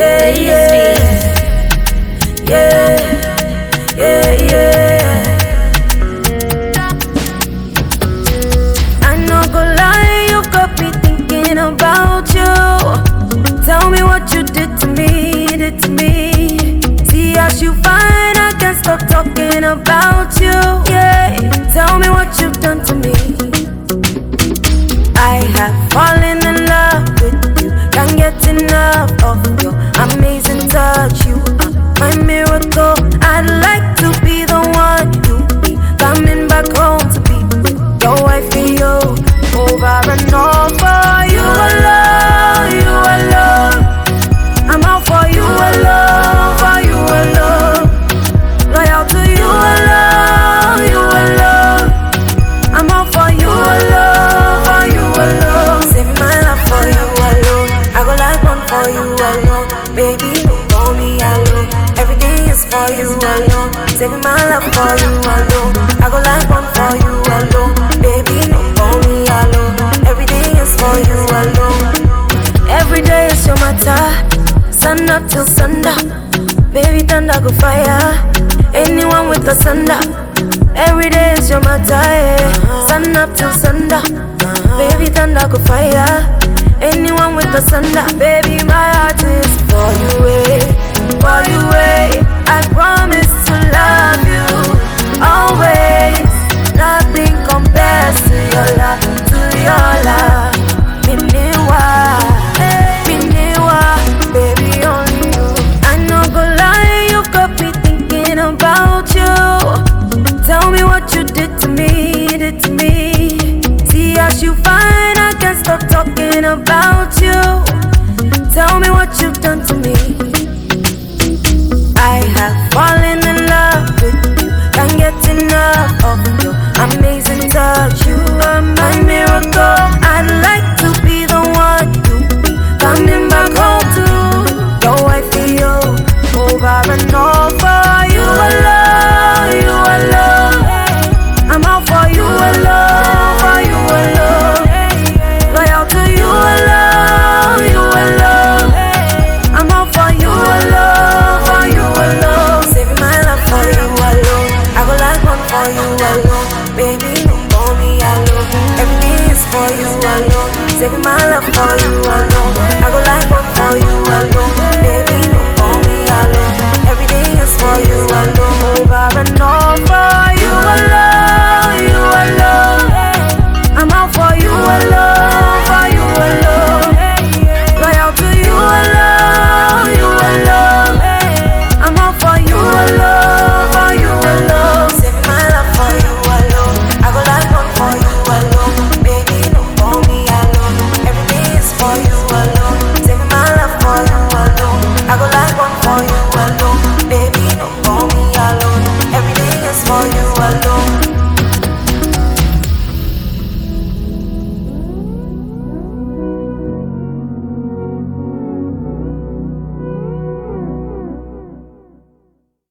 Yeah, yeah, yeah, yeah, yeah. I no go lie, you got me thinking about you. Tell me what you did to me, See as you find, I can't stop talking about you. Yeah, tell me what you've done to me. I have fallen in love with you. Can't get enough of your amazing touch. You are my miracle. I'd like to be the one you be coming back home to be with your wife and you. Over and over, you alone, you alone. I'm out for you alone, for you alone. Loyal to you alone, you alone. I'm out for you alone, for you alone. Save my life for you alone. I go like one for you alone. Baby, don't call me alone. Everything is for you alone. Save my life for you alone. I go like one for you alone. Baby, don't call me alone. Everything is for you alone. Every day is your matter. Sun up till sundown. Baby, thunder go fire. Anyone with the thunder. Every day is your matter, yeah. Sun up till sundown. Baby, thunder go fire. Anyone with the thunder. Baby, my heart is for you, for you, I promise to love you always. Nothing compares to your love, to your love. Miniwa, baby, only you. I no go lie, you got me thinking about you. Tell me what you did to me, See as you find, I can't stop talking about you. Tell me what you've done to me. I have fallen in love with you. Can't get enough of your amazing touch. You are my miracle. I'd like to be the one you be coming back home to. Your wife and you. Over and over, you alone, you alone. I'm out for you alone, for you alone. Loyal to you alone, you alone. I'm out for you alone, for you alone. Saving my life for you alone. I go like one for you alone. Baby, don't call me alone. Everything is for you alone. Saving my life for you alone. I go like one for you alone. Baby, don't call me alone. Everything is for you alone. Over and over, you alone, you alone. I'm out for you alone, for you alone. Loyal to you alone, you alone. I'm out for you alone, for you alone. Save my life for you alone. I go like one for you alone. Baby, don't call me alone. Everything is for you alone. Save my life for you alone. I go like one for you